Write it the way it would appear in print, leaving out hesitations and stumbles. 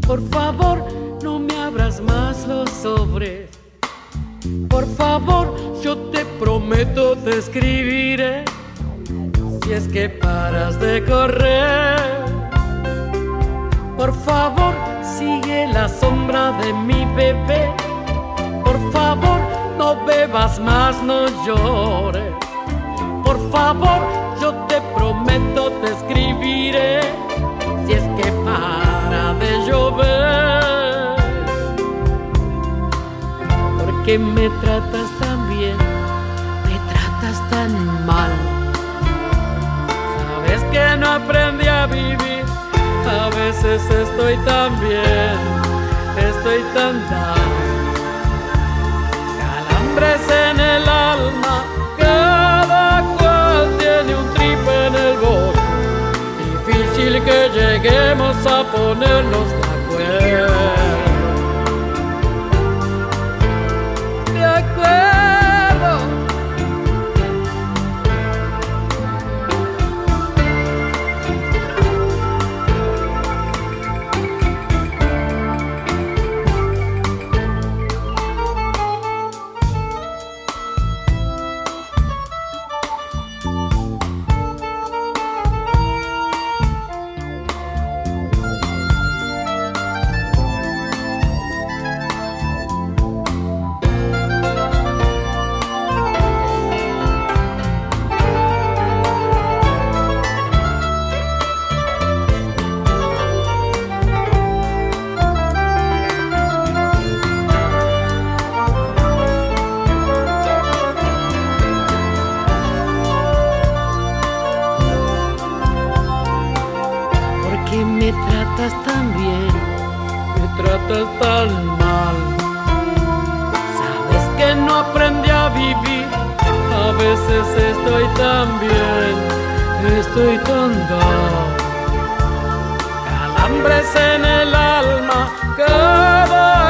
Por favor, no me abras más los sobres. Por favor, yo te prometo te escribiré si es que paras de correr. Por favor, sigue la sombra de mi bebé. Por favor, no bebas más, no llores. Por favor, yo te prometo te escribiré si es que para de llover. ¿Por qué me tratas tan bien? Me tratas tan mal. Sabes que no aprendí a vivir. A veces estoy tan bien, estoy tan down. Calambres en el alma, cada cual tiene un trip en el bote. Difícil que lleguemos a ponernos de acuerdo. De acuerdo. ¿Por qué me tratas tan bien? Me tratas tan mal. Sabes que no aprendí a vivir. A veces estoy tan bien, estoy tan down. Calambres en el alma, cada